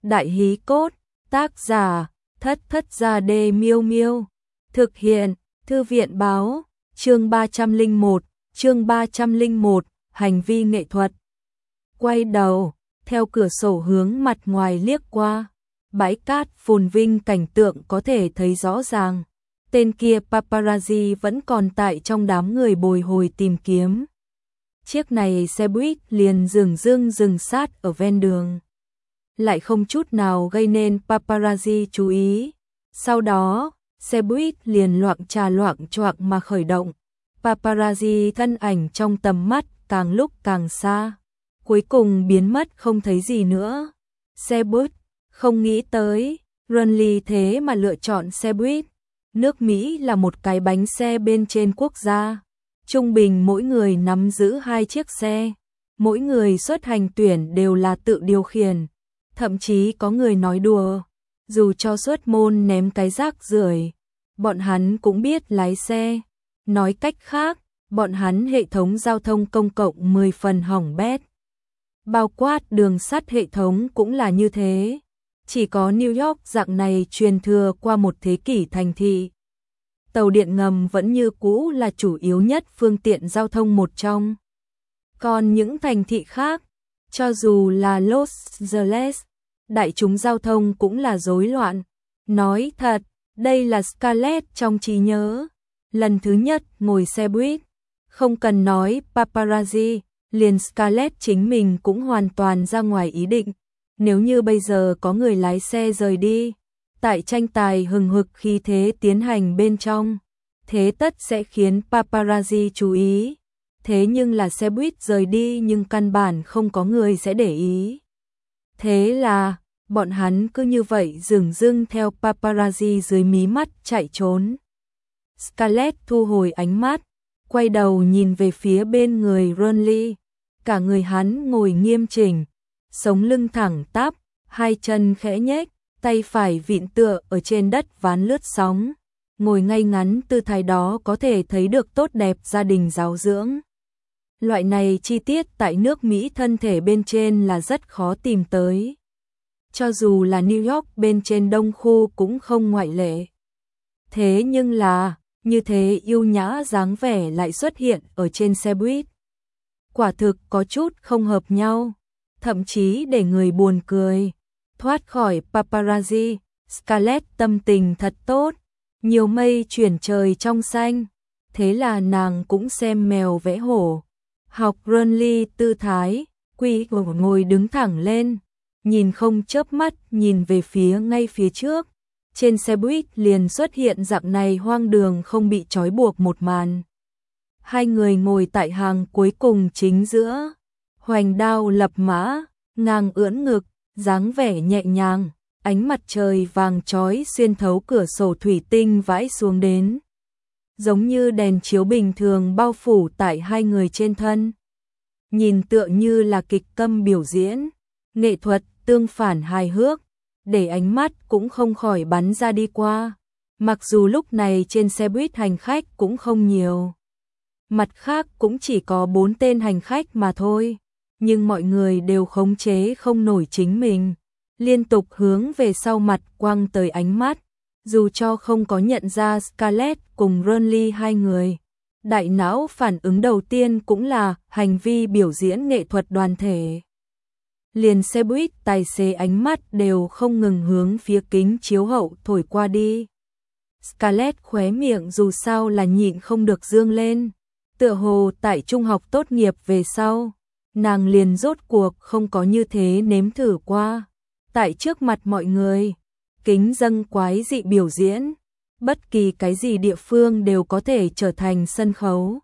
Đại hí cốt, tác giả, Thất Thất Gia Đê Miêu Miêu. Thực hiện, Thư viện báo, chương 301, hành vi nghệ thuật. Quay đầu, theo cửa sổ hướng mặt ngoài liếc qua, bãi cát phồn vinh cảnh tượng có thể thấy rõ ràng. Tên kia paparazzi vẫn còn tại trong đám người bồi hồi tìm kiếm. Chiếc này xe buýt liền dừng sát ở ven đường, lại không chút nào gây nên paparazzi chú ý. Sau đó, xe buýt liền loạng choạng mà khởi động. Paparazzi thân ảnh trong tầm mắt càng lúc càng xa, cuối cùng biến mất không thấy gì nữa. Xe buýt, không nghĩ tới, Runley thế mà lựa chọn xe buýt. Nước Mỹ là một cái bánh xe bên trên quốc gia. Trung bình mỗi người nắm giữ 2 chiếc xe. Mỗi người xuất hành tuyển đều là tự điều khiển. Thậm chí có người nói đùa, dù cho xuất môn ném cái rác rưởi, bọn hắn cũng biết lái xe. Nói cách khác, bọn hắn hệ thống giao thông công cộng 10 phần hỏng bét. Bao quát đường sắt hệ thống cũng là như thế. Chỉ có New York dạng này truyền thừa qua một thế kỷ thành thị. Tàu điện ngầm vẫn như cũ là chủ yếu nhất phương tiện giao thông một trong. Còn những thành thị khác, cho dù là Los Angeles, đại chúng giao thông cũng là rối loạn. Nói thật, đây là Scarlett trong trí nhớ. Lần thứ nhất ngồi xe buýt, không cần nói paparazzi, liền Scarlett chính mình cũng hoàn toàn ra ngoài ý định. Nếu như bây giờ có người lái xe rời đi, tại tranh tài hừng hực khí thế tiến hành bên trong, thế tất sẽ khiến paparazzi chú ý. Thế nhưng là xe buýt rời đi nhưng căn bản không có người sẽ để ý. Thế là, bọn hắn cứ như vậy dừng theo paparazzi dưới mí mắt chạy trốn. Scarlett thu hồi ánh mắt, quay đầu nhìn về phía bên người Runley. Cả người hắn ngồi nghiêm chỉnh, sống lưng thẳng tắp, hai chân khẽ nhếch, tay phải vịn tựa ở trên đất ván lướt sóng. Ngồi ngay ngắn tư thái đó có thể thấy được tốt đẹp gia đình giáo dưỡng. Loại này chi tiết tại nước Mỹ thân thể bên trên là rất khó tìm tới. Cho dù là New York bên trên đông khu cũng không ngoại lệ. Thế nhưng là, như thế yêu nhã dáng vẻ lại xuất hiện ở trên xe buýt. Quả thực có chút không hợp nhau, thậm chí để người buồn cười. Thoát khỏi paparazzi, Scarlett tâm tình thật tốt, nhiều mây chuyển trời trong xanh. Thế là nàng cũng xem mèo vẽ hổ. Học Runley tư thái, quỳ ngồi đứng thẳng lên, nhìn không chớp mắt nhìn về phía ngay phía trước. Trên xe buýt liền xuất hiện dạng này hoang đường không bị trói buộc một màn. Hai người ngồi tại hàng cuối cùng chính giữa, hoành đao lập mã, ngang ưỡn ngực, dáng vẻ nhẹ nhàng, ánh mặt trời vàng chói xuyên thấu cửa sổ thủy tinh vãi xuống đến. Giống như đèn chiếu bình thường bao phủ tại hai người trên thân. Nhìn tựa như là kịch câm biểu diễn, nghệ thuật tương phản hài hước, để ánh mắt cũng không khỏi bắn ra đi qua. Mặc dù lúc này trên xe buýt hành khách cũng không nhiều. Mặt khác cũng chỉ có 4 tên hành khách mà thôi. Nhưng mọi người đều khống chế không nổi chính mình. Liên tục hướng về sau mặt quăng tới ánh mắt. Dù cho không có nhận ra Scarlett cùng Runley hai người. Đại não phản ứng đầu tiên cũng là hành vi biểu diễn nghệ thuật đoàn thể. Liền xe buýt tài xế ánh mắt đều không ngừng hướng phía kính chiếu hậu thổi qua đi. Scarlett khóe miệng dù sao là nhịn không được dương lên. Tựa hồ tại trung học tốt nghiệp về sau, nàng liền rốt cuộc không có như thế nếm thử qua. Tại trước mặt mọi người, kính dâng quái dị biểu diễn, bất kỳ cái gì địa phương đều có thể trở thành sân khấu.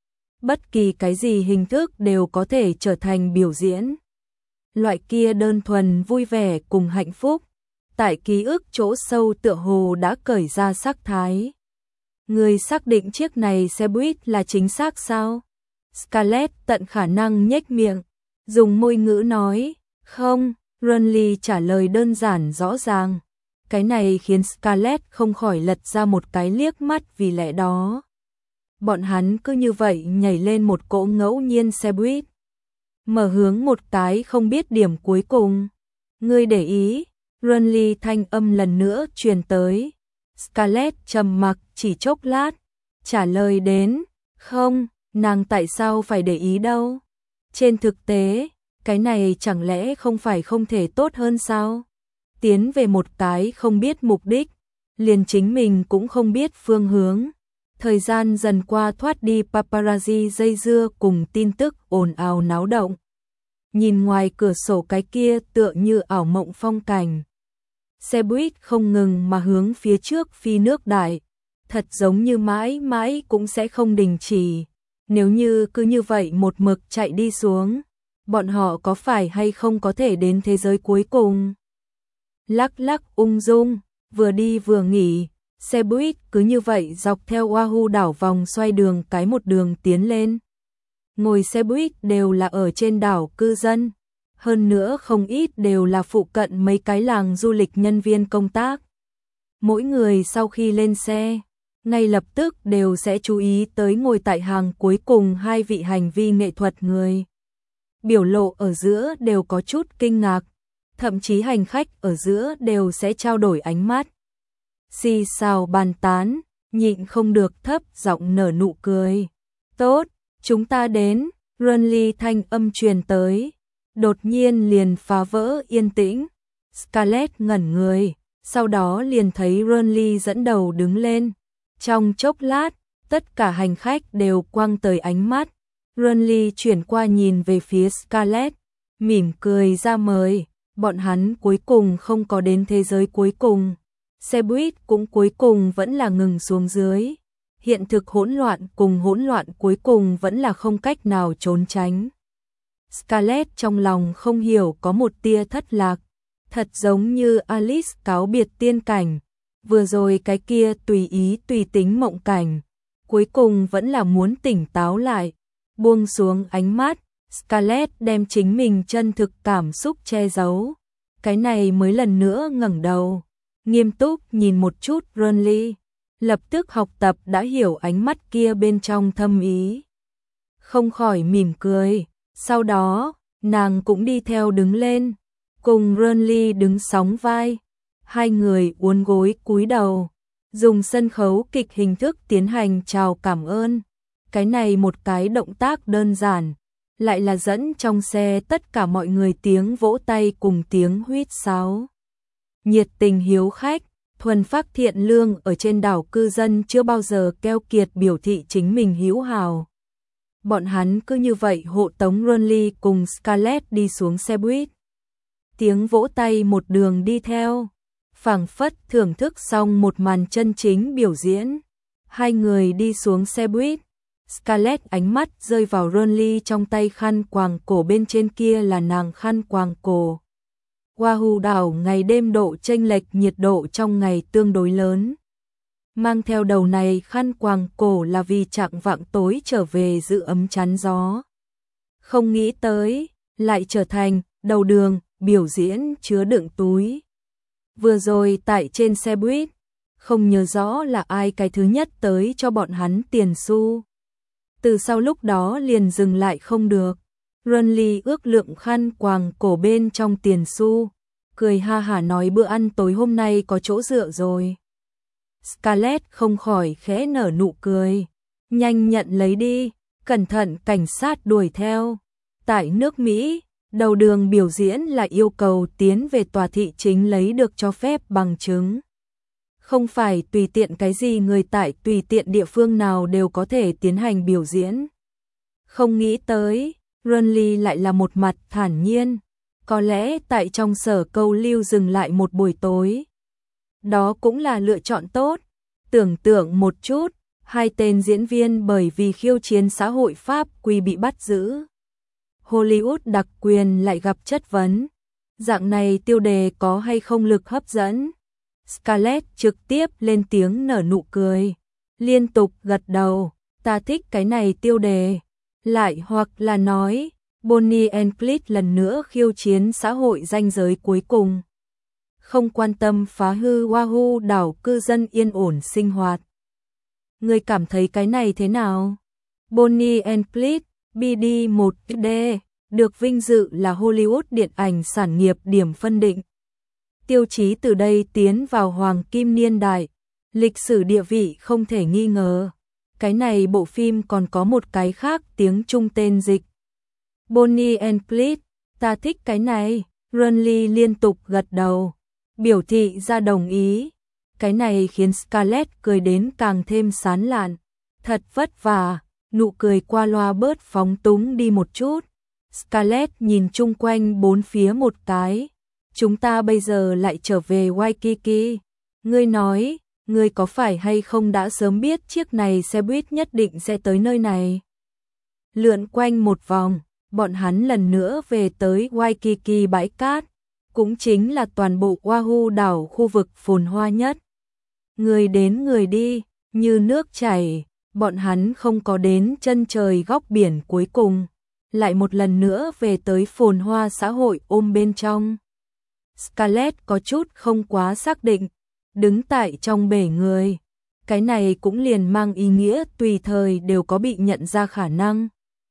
Bất kỳ cái gì hình thức đều có thể trở thành biểu diễn. Loại kia đơn thuần vui vẻ cùng hạnh phúc, tại ký ức chỗ sâu tựa hồ đã cởi ra sắc thái. Người xác định chiếc này xe buýt là chính xác sao? Scarlett tận khả năng nhếch miệng, dùng môi ngữ nói, không. Runley trả lời đơn giản rõ ràng. Cái này khiến Scarlett không khỏi lật ra một cái liếc mắt vì lẽ đó. Bọn hắn cứ như vậy nhảy lên một cỗ ngẫu nhiên xe buýt. Mở hướng một cái không biết điểm cuối cùng. Ngươi để ý, Renly thanh âm lần nữa truyền tới. Scarlett trầm mặc chỉ chốc lát, trả lời đến, không, nàng tại sao phải để ý đâu. Trên thực tế, cái này chẳng lẽ không phải không thể tốt hơn sao? Tiến về một cái không biết mục đích, liền chính mình cũng không biết phương hướng. Thời gian dần qua thoát đi paparazzi dây dưa cùng tin tức ồn ào náo động. Nhìn ngoài cửa sổ cái kia tựa như ảo mộng phong cảnh. Xe buýt không ngừng mà hướng phía trước phi nước đại, thật giống như mãi mãi cũng sẽ không đình chỉ. Nếu như cứ như vậy một mực chạy đi xuống, bọn họ có phải hay không có thể đến thế giới cuối cùng? Lắc lắc ung dung, vừa đi vừa nghỉ, xe buýt cứ như vậy dọc theo Oahu đảo vòng xoay đường cái một đường tiến lên. Ngồi xe buýt đều là ở trên đảo cư dân, hơn nữa không ít đều là phụ cận mấy cái làng du lịch nhân viên công tác. Mỗi người sau khi lên xe, ngay lập tức đều sẽ chú ý tới ngồi tại hàng cuối cùng hai vị hành vi nghệ thuật người. Biểu lộ ở giữa đều có chút kinh ngạc, thậm chí hành khách ở giữa đều sẽ trao đổi ánh mắt. Xì xào bàn tán, nhịn không được thấp giọng nở nụ cười. Tốt, chúng ta đến, Renly thanh âm truyền tới. Đột nhiên liền phá vỡ yên tĩnh. Scarlett ngẩn người, sau đó liền thấy Renly dẫn đầu đứng lên. Trong chốc lát, tất cả hành khách đều quăng tới ánh mắt. Renly chuyển qua nhìn về phía Scarlett, mỉm cười ra mời. Bọn hắn cuối cùng không có đến thế giới cuối cùng. Xe buýt cũng cuối cùng vẫn là ngừng xuống dưới. Hiện thực hỗn loạn cùng hỗn loạn cuối cùng vẫn là không cách nào trốn tránh. Scarlett trong lòng không hiểu có một tia thất lạc, thật giống như Alice cáo biệt tiên cảnh, vừa rồi cái kia tùy ý tùy tính mộng cảnh, cuối cùng vẫn là muốn tỉnh táo lại, buông xuống ánh mắt, Scarlett đem chính mình chân thực cảm xúc che giấu, cái này mới lần nữa ngẩng đầu, nghiêm túc nhìn một chút Renly, lập tức học tập đã hiểu ánh mắt kia bên trong thâm ý, không khỏi mỉm cười. Sau đó, nàng cũng đi theo đứng lên, cùng Renly đứng sóng vai, hai người uốn gối cúi đầu, dùng sân khấu kịch hình thức tiến hành chào cảm ơn. Cái này một cái động tác đơn giản, lại là dẫn trong xe tất cả mọi người tiếng vỗ tay cùng tiếng huýt sáo. Nhiệt tình hiếu khách, thuần phác thiện lương ở trên đảo cư dân chưa bao giờ keo kiệt biểu thị chính mình hữu hào. Bọn hắn cứ như vậy hộ tống Renly cùng Scarlett đi xuống xe buýt. Tiếng vỗ tay một đường đi theo, phảng phất thưởng thức xong một màn chân chính biểu diễn. Hai người đi xuống xe buýt, Scarlett ánh mắt rơi vào Renly trong tay khăn quàng cổ, bên trên kia là nàng khăn quàng cổ. Oahu đảo ngày đêm độ chênh lệch nhiệt độ trong ngày tương đối lớn. Mang theo đầu này khăn quàng cổ là vì chạng vạng tối trở về giữ ấm chắn gió. Không nghĩ tới, lại trở thành đầu đường, biểu diễn chứa đựng túi. Vừa rồi tại trên xe buýt, không nhớ rõ là ai cái thứ nhất tới cho bọn hắn tiền xu. Từ sau lúc đó liền dừng lại không được. Renly ước lượng khăn quàng cổ bên trong tiền xu, cười ha hả nói bữa ăn tối hôm nay có chỗ dựa rồi. Scarlett không khỏi khẽ nở nụ cười. Nhanh nhận lấy đi, cẩn thận cảnh sát đuổi theo. Tại nước Mỹ, đầu đường biểu diễn là yêu cầu tiến về tòa thị chính lấy được cho phép bằng chứng. Không phải tùy tiện cái gì người tại tùy tiện địa phương nào đều có thể tiến hành biểu diễn. Không nghĩ tới, Renly lại là một mặt thản nhiên. Có lẽ tại trong sở câu lưu dừng lại một buổi tối. Đó cũng là lựa chọn tốt. Tưởng tượng một chút, hai tên diễn viên bởi vì khiêu chiến xã hội pháp quy bị bắt giữ. Hollywood đặc quyền lại gặp chất vấn. Dạng này tiêu đề có hay không lực hấp dẫn? Scarlett trực tiếp lên tiếng nở nụ cười, liên tục gật đầu, ta thích cái này tiêu đề. Lại hoặc là nói, Bonnie and Clyde lần nữa khiêu chiến xã hội ranh giới cuối cùng. Không quan tâm phá hư Oahu đảo cư dân yên ổn sinh hoạt. Người cảm thấy cái này thế nào? Bonnie and Clyde, BD1D, được vinh dự là Hollywood điện ảnh sản nghiệp điểm phân định. Tiêu Chí từ đây tiến vào hoàng kim niên đại, lịch sử địa vị không thể nghi ngờ. Cái này bộ phim còn có một cái khác tiếng Trung tên dịch. Bonnie and Clyde, ta thích cái này. Renly liên tục gật đầu, biểu thị ra đồng ý. Cái này khiến Scarlett cười đến càng thêm sán lạn. Thật vất vả, nụ cười qua loa bớt phóng túng đi một chút. Scarlett nhìn chung quanh bốn phía một cái. Chúng ta bây giờ lại trở về Waikiki. Ngươi nói, ngươi có phải hay không đã sớm biết chiếc này xe buýt nhất định sẽ tới nơi này? Lượn quanh một vòng, bọn hắn lần nữa về tới Waikiki bãi cát, cũng chính là toàn bộ Oahu đảo khu vực phồn hoa nhất. Người đến người đi, như nước chảy, bọn hắn không có đến chân trời góc biển cuối cùng, lại một lần nữa về tới phồn hoa xã hội ôm bên trong. Scarlett có chút không quá xác định, đứng tại trong bể người, cái này cũng liền mang ý nghĩa tùy thời đều có bị nhận ra khả năng.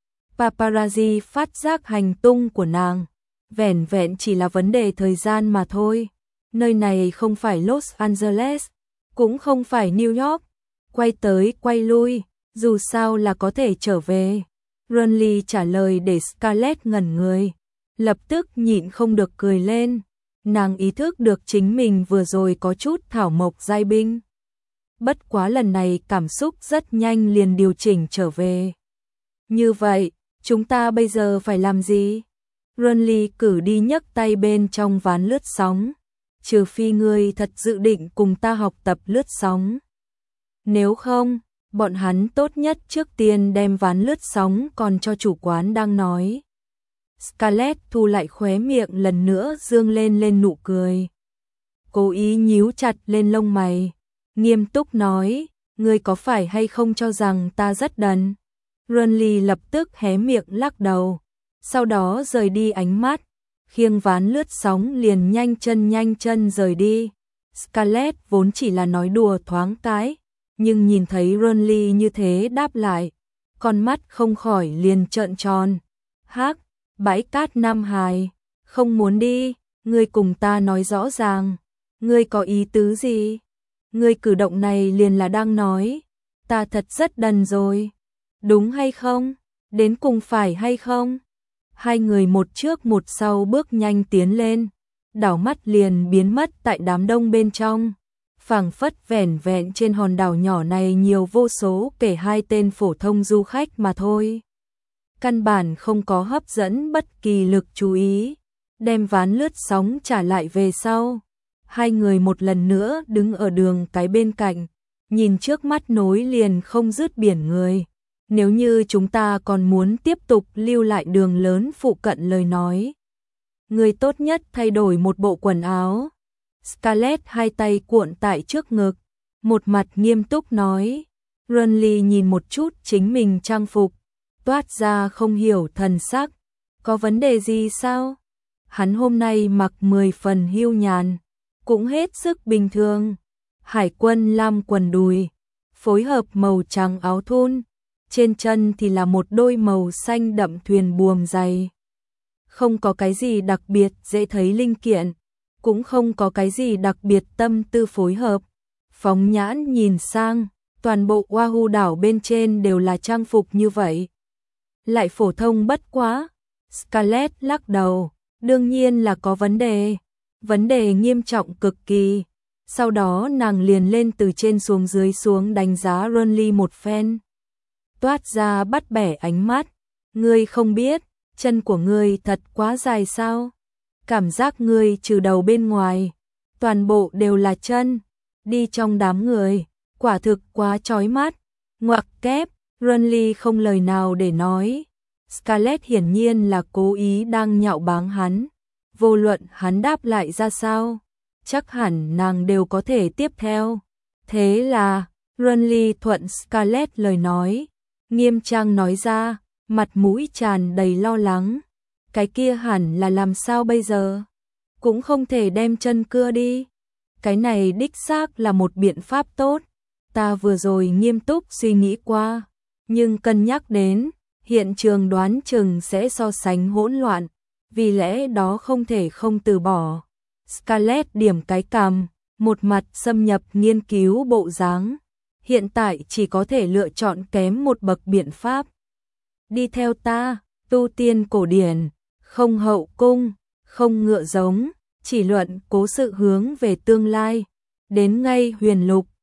Paparazzi phát giác hành tung của nàng, vẻn vẹn chỉ là vấn đề thời gian mà thôi. Nơi này không phải Los Angeles, cũng không phải New York, quay tới quay lui, dù sao là có thể trở về. Renly trả lời để Scarlett ngẩn người, lập tức nhịn không được cười lên. Nàng ý thức được chính mình vừa rồi có chút thảo mộc giai binh. Bất quá lần này cảm xúc rất nhanh liền điều chỉnh trở về. Như vậy, chúng ta bây giờ phải làm gì? Renly cử đi nhấc tay bên trong ván lướt sóng. Trừ phi ngươi thật dự định cùng ta học tập lướt sóng. Nếu không, bọn hắn tốt nhất trước tiên đem ván lướt sóng còn cho chủ quán đang nói. Scarlett thu lại khóe miệng lần nữa dương lên nụ cười. Cố ý nhíu chặt lên lông mày, nghiêm túc nói, ngươi có phải hay không cho rằng ta rất đần? Renly lập tức hé miệng lắc đầu, sau đó rời đi ánh mắt, khiêng ván lướt sóng liền nhanh chân rời đi. Scarlett vốn chỉ là nói đùa thoáng cái, nhưng nhìn thấy Renly như thế đáp lại, con mắt không khỏi liền trợn tròn. Hắc, bãi cát Nam Hải, không muốn đi, ngươi cùng ta nói rõ ràng, ngươi có ý tứ gì? Ngươi cử động này liền là đang nói, ta thật rất đần rồi, đúng hay không? Đến cùng phải hay không? Hai người một trước một sau bước nhanh tiến lên, đảo mắt liền biến mất tại đám đông bên trong. Phảng phất vẻn vẹn trên hòn đảo nhỏ này nhiều vô số kể hai tên phổ thông du khách mà thôi. Căn bản không có hấp dẫn bất kỳ lực chú ý, đem ván lướt sóng trả lại về sau. Hai người một lần nữa đứng ở đường cái bên cạnh, nhìn trước mắt nối liền không dứt biển người. Nếu như chúng ta còn muốn tiếp tục lưu lại đường lớn phụ cận lời nói, người tốt nhất thay đổi một bộ quần áo. Scarlett hai tay cuộn tại trước ngực, một mặt nghiêm túc nói. Renly nhìn một chút chính mình trang phục, toát ra không hiểu thần sắc. Có vấn đề gì sao? Hắn hôm nay mặc 10 phần hiu nhàn, cũng hết sức bình thường. Hải quân lam quần đùi, phối hợp màu trắng áo thun, trên chân thì là một đôi màu xanh đậm thuyền buồm dày. Không có cái gì đặc biệt dễ thấy linh kiện, cũng không có cái gì đặc biệt tâm tư phối hợp. Phóng nhãn nhìn sang, toàn bộ Oahu đảo bên trên đều là trang phục như vậy. Lại phổ thông bất quá. Scarlett lắc đầu, đương nhiên là có vấn đề nghiêm trọng cực kỳ. Sau đó nàng liền lên từ trên xuống dưới xuống đánh giá Renly một phen. Toát ra bắt bẻ ánh mắt, ngươi không biết, chân của ngươi thật quá dài sao? Cảm giác ngươi trừ đầu bên ngoài, toàn bộ đều là chân, đi trong đám người, quả thực quá chói mắt. Ngoặc kép, Renly không lời nào để nói. Scarlett hiển nhiên là cố ý đang nhạo báng hắn, vô luận hắn đáp lại ra sao, chắc hẳn nàng đều có thể tiếp theo. Thế là, Renly thuận Scarlett lời nói, nghiêm trang nói ra, mặt mũi tràn đầy lo lắng. Cái kia hẳn là làm sao bây giờ? Cũng không thể đem chân cưa đi. Cái này đích xác là một biện pháp tốt. Ta vừa rồi nghiêm túc suy nghĩ qua, nhưng cân nhắc đến, hiện trường đoán chừng sẽ so sánh hỗn loạn, vì lẽ đó không thể không từ bỏ. Scarlett điểm cái cằm, một mặt xâm nhập nghiên cứu bộ dáng. Hiện tại chỉ có thể lựa chọn kém một bậc biện pháp. Đi theo ta, tu tiên cổ điển, không hậu cung, không ngựa giống, chỉ luận cố sự hướng về tương lai. Đến ngay huyền lục,